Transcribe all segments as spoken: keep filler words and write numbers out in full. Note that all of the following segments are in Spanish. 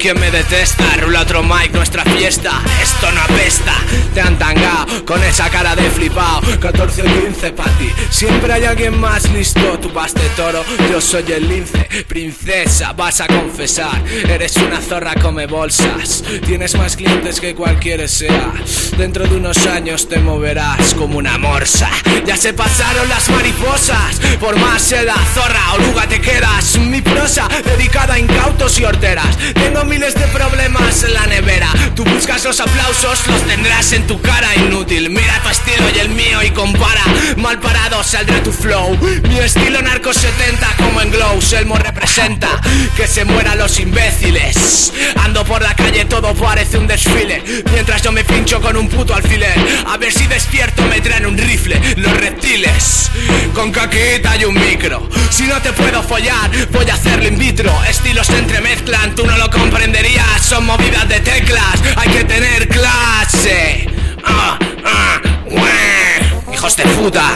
quien me detesta. Rula otro mic, nuestra fiesta, esto no apesta. Te han tangado con esa cara de flipao. Catorce o quince pa' ti, siempre hay alguien más listo. Tú vas de toro, yo soy el lince. Princesa, vas a confesar, eres una zorra come bolsas. Tienes más clientes que cualquiera sea. Dentro de unos años te moverás como una morsa. Ya se pasaron las mariposas, por más seda, zorra, oruga te quedas. Mi prosa dedicada a incautos y horteras. Tengo miles de problemas en la nevera. Tú buscas los aplausos, los tendrás en tu cara. Inútil, mira tu estilo y el mío y compara. Mal parado saldrá tu flow. Mi estilo narco setenta como en Glow. Selmo representa que se mueran los imbéciles. Ando por la calle, todo parece un desfile, mientras yo me pincho con un puto alfiler. A ver si despierto, me traen un rifle los reptiles, con caquita y un micro. Si no te puedo follar, voy a hacerlo in vitro. Estilos se entremezclan, tú no lo comprenderías. Son movidas de teclas, hay que tener clase. Ah, ah, ué, hijos de puta.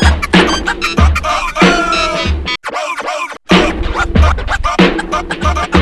Bye.